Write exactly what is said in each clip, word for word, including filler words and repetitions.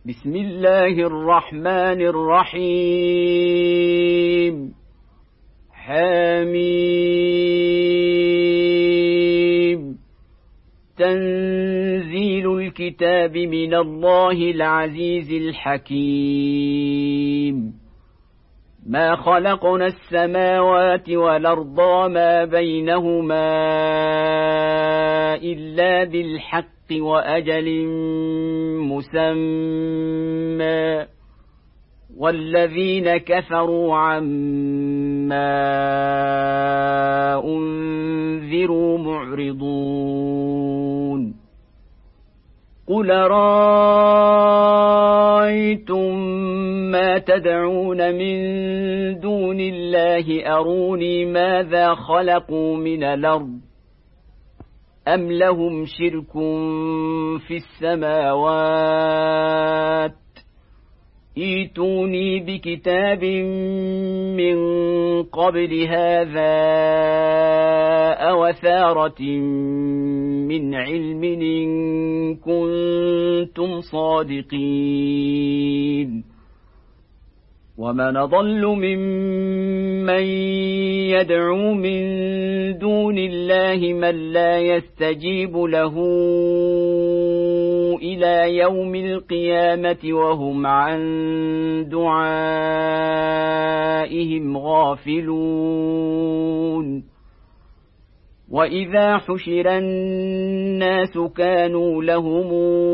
بسم الله الرحمن الرحيم حميم تنزيل الكتاب من الله العزيز الحكيم ما خلقنا السماوات والأرض وما بينهما إلا بالحق وأجل مسمى والذين كفروا عما أنذروا معرضون قل رأيتم ما تدعون من دون الله أروني ماذا خلقوا من الأرض أم لهم شرك في السماوات ائتوني بكتاب من قبل هذا أو أثارة من علم إن كنتم صادقين ومن أضل ممن يدعو من دون الله من لا يستجيب له إلى يوم القيامة وهم عن دعائهم غافلون وإذا حشر الناس كانوا لهم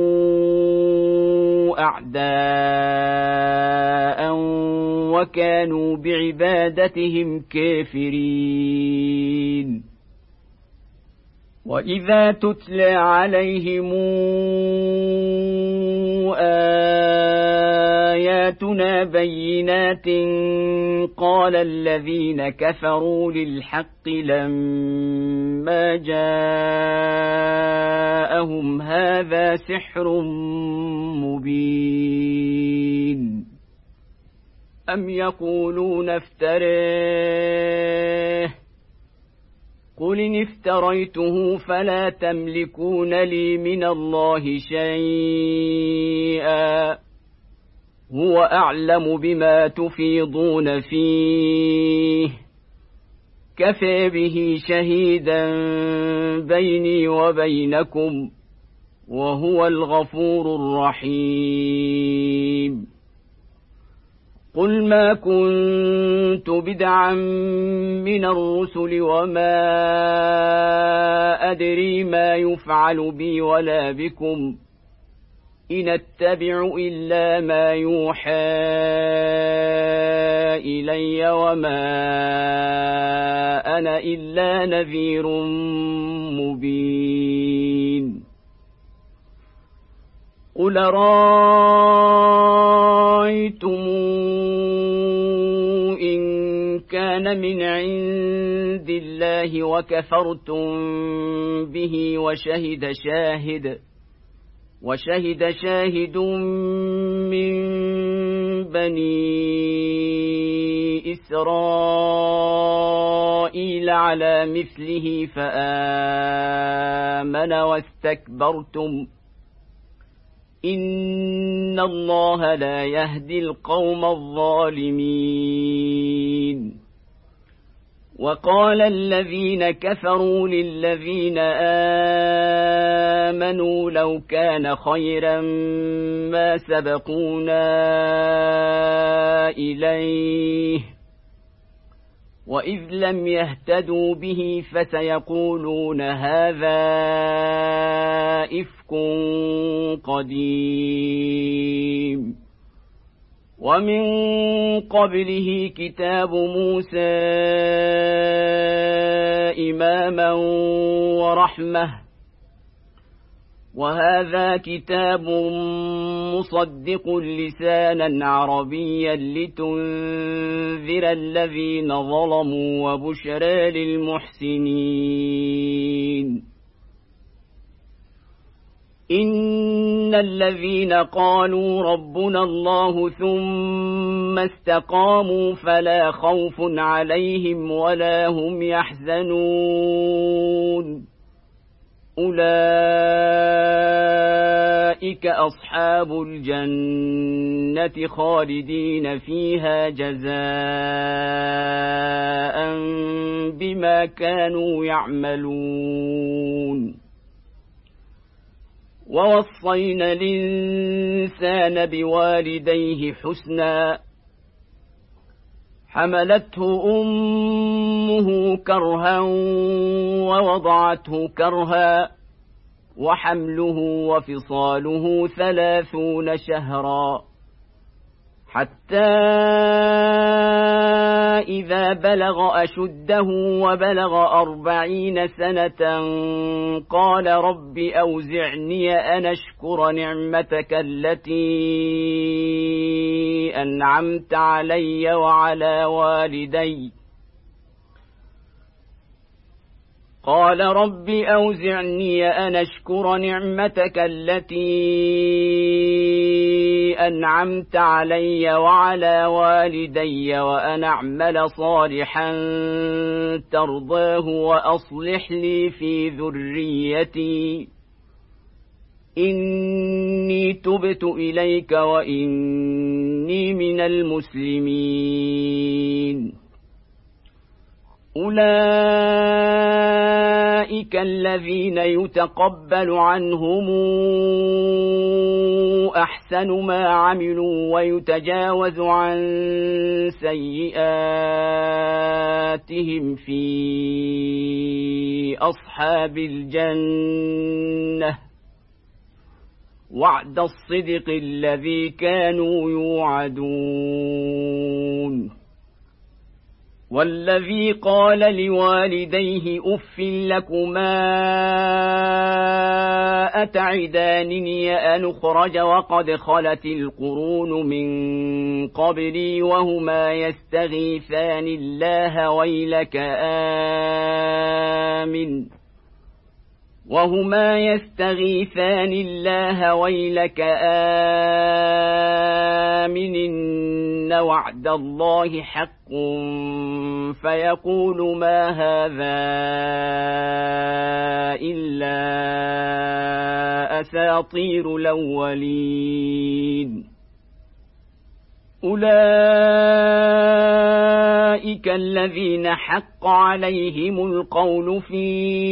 أعداء وكانوا بعبادتهم كافرين وإذا تتلى عليهم آياتنا بينات قال الذين كفروا للحق لما جاءهم هذا سحر مبين أم يقولون افتريه قل إن افتريته فلا تملكون لي من الله شيئا هو أعلم بما تفيضون فيه كفى به شهيدا بيني وبينكم وهو الغفور الرحيم قل ما كنت بدعا من الرسل وما أدري ما يفعل بي ولا بكم إن أتبع إلا ما يوحى إلي وما أنا إلا نذير مبين قل رأيتم إن كان من عند الله وكفرتم به وشهد شاهد وشهد شاهد من بني إسرائيل على مثله فآمن واستكبرتم إن الله لا يهدي القوم الظالمين وقال الذين كفروا للذين آمنوا لو كان خيرا ما سبقونا إليه وإذ لم يهتدوا به فسيقولون هذا إفك قديم ومن قبله كتاب موسى إماما ورحمة وهذا كتاب مصدق لسانا عربيا لتنذر الذين ظلموا وبشرى للمحسنين إن الذين قالوا ربنا الله ثم استقاموا فلا خوف عليهم ولا هم يحزنون أولئك أصحاب الجنة خالدين فيها جزاء بما كانوا يعملون ووصينا الإنسان بوالديه حسنا حملته أمه كرها ووضعته كرها وحمله وفصاله ثلاثون شهرا حتى إذا بلغ أشده وبلغ أربعين سنة قال رب أوزعني أن أشكر نعمتك التي أنعمت علي وعلى والدي قال رب أوزعني أن أشكر نعمتك التي أنعمت علي وعلى والدي وأن أعمل صالحا ترضاه وأصلح لي في ذريتي إني تبت إليك وإني من المسلمين أولئك الذين يتقبل عنهم أحسن ما عملوا ويتجاوز عن سيئاتهم في أصحاب الجنة وعد الصدق الذي كانوا يوعدون والذي قال لوالديه أف لكما أتعدانني أن أخرج وقد خلت القرون من قبلي وهما يستغيثان الله ويلك آمن وهما يستغيثان الله ويلك آمن إن وعد الله حق فيقول ما هذا إلا أساطير الأولين أولئك الذين حق عليهم القول في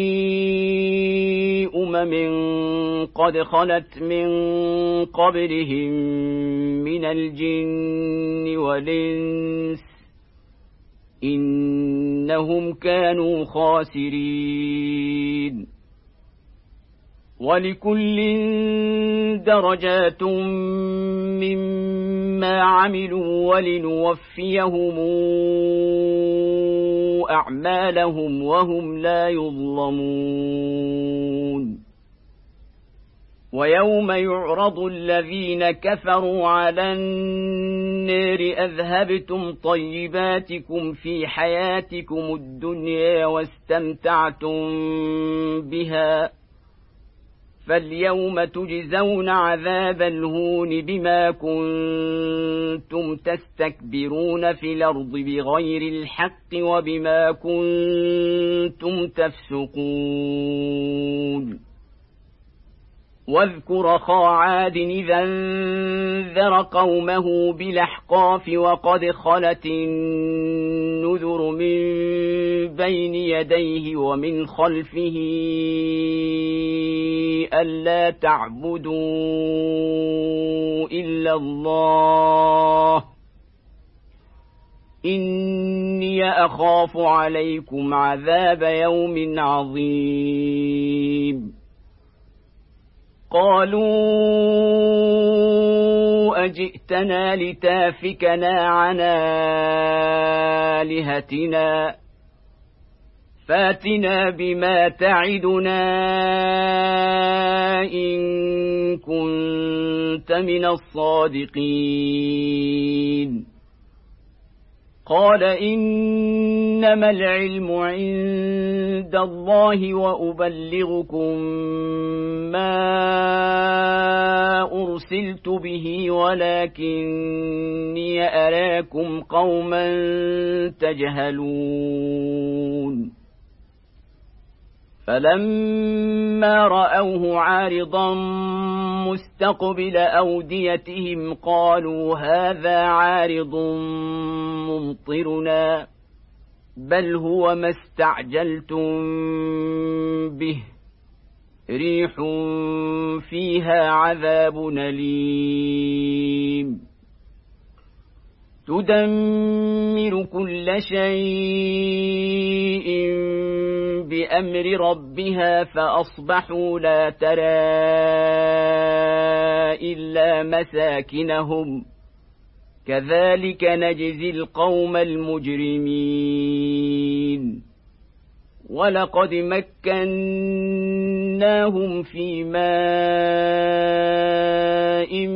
أمم قد خلت من قبلهم من الجن والإنس إنهم كانوا خاسرين ولكل درجات مما عملوا ولنوفيهم أعمالهم وهم لا يظلمون ويوم يعرض الذين كفروا على النار أذهبتم طيباتكم في حياتكم الدنيا واستمتعتم بها فاليوم تجزون عذاب الهون بما كنتم تستكبرون في الأرض بغير الحق وبما كنتم تفسقون واذكر أخا عاد إذا انذر قومه بالأحقاف وقد خلت النذر من بين يديه ومن خلفه ألا تعبدوا إلا الله إني أخاف عليكم عذاب يوم عظيم قالوا أجئتنا لتافكنا عن آلهتنا فاتنا بما تعدنا إن كنت من الصادقين قال إنما العلم عند الله وأبلغكم ما أرسلت به ولكني أراكم قوما تجهلون فلما رأوه عارضا مستقبل أوديتهم قالوا هذا عارض ممطرنا بل هو ما استعجلتم به ريح فيها عذاب أليم تدمر كل شيء بأمر ربها فأصبحوا لا ترى إلا مساكنهم كذلك نجزي القوم المجرمين ولقد مكناهم في ماء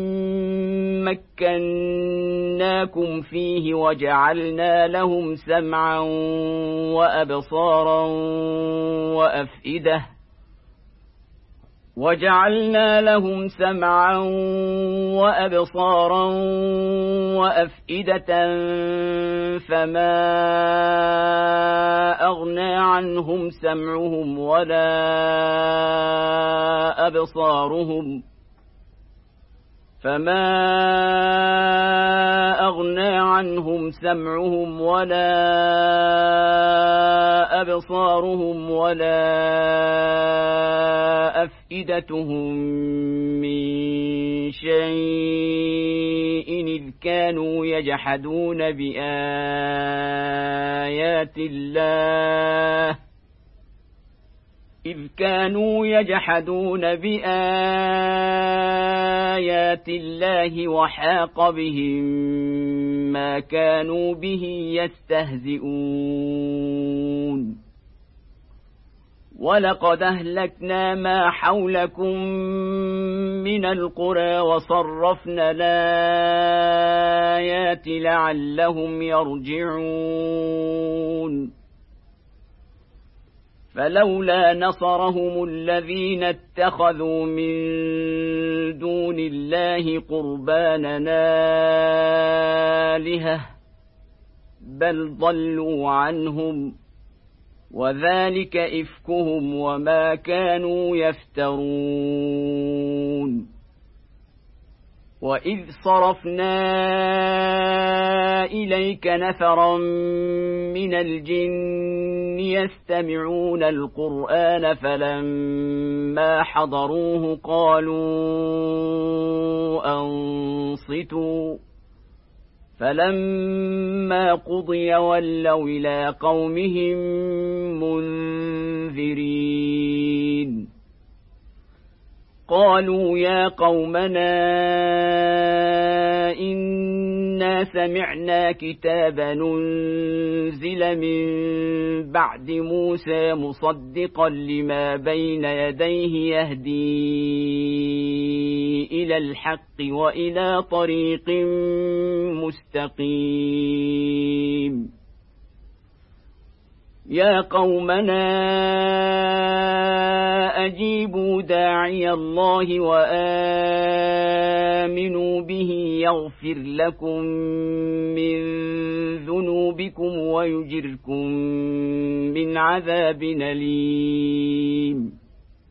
مكناكم فيه وجعلنا لهم سمعا وأبصارا وأفئدة وجعلنا لهم سمعا وأبصارا وأفئدة فما أغنى عنهم سمعهم ولا أبصارهم فما أغنى عنهم سمعهم ولا أبصارهم ولا أفئدتهم من شيء إذ كانوا يجحدون بآيات الله إذ كانوا يجحدون بآيات الله وحاق بهم ما كانوا به يستهزئون ولقد أهلكنا ما حولكم من القرى وصرفنا الآيات لعلهم يرجعون فلولا نصرهم الذين اتخذوا من دون الله قربانا آلهة بل ضلوا عنهم وذلك إفكهم وما كانوا يفترون وإذ صرفنا إليك نفرا من الجن يستمعون القرآن فلما حضروه قالوا أنصتوا فلما قضي ولوا إلى قومهم منذرين قالوا يا قومنا إنا سمعنا كتابا أنزل من بعد موسى مصدقا لما بين يديه يهدي إلى الحق وإلى طريق مستقيم يا قومنا أجيبوا داعي الله وآمنوا به يغفر لكم من ذنوبكم ويجركم من عذاب أليم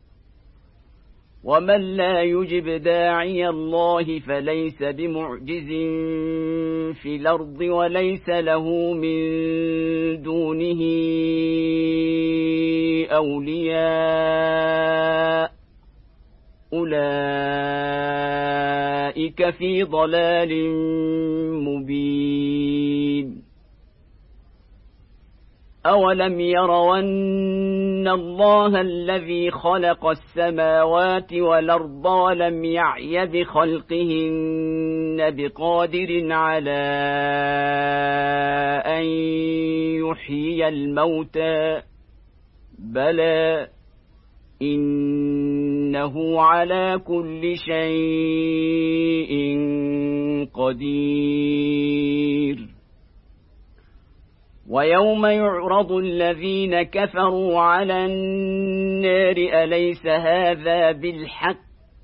ومن لا يجب داعي الله فليس بمعجز في الأرض وليس له من دونه أولياء أولئك في ضلال مبين أولم يروا أن الله الذي خلق السماوات والأرض ولم يعي بخلقهن بقادر على أن يحيي الموتى بلى إنه على كل شيء قدير ويوم يعرض الذين كفروا على النار أليس هذا بالحق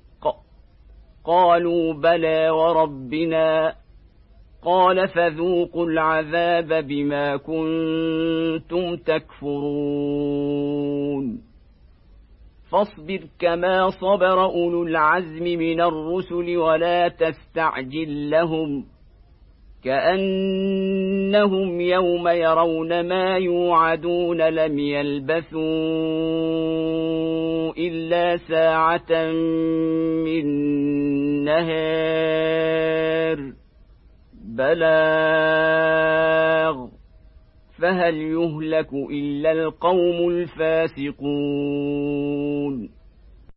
قالوا بلى وربنا قال فذوقوا العذاب بما كنتم تكفرون فاصبر كما صبر أولو العزم من الرسل ولا تستعجل لهم كأنهم يوم يرون ما يوعدون لم يلبثوا إلا ساعة من نهار بلاغ فهل يهلك إلا القوم الفاسقون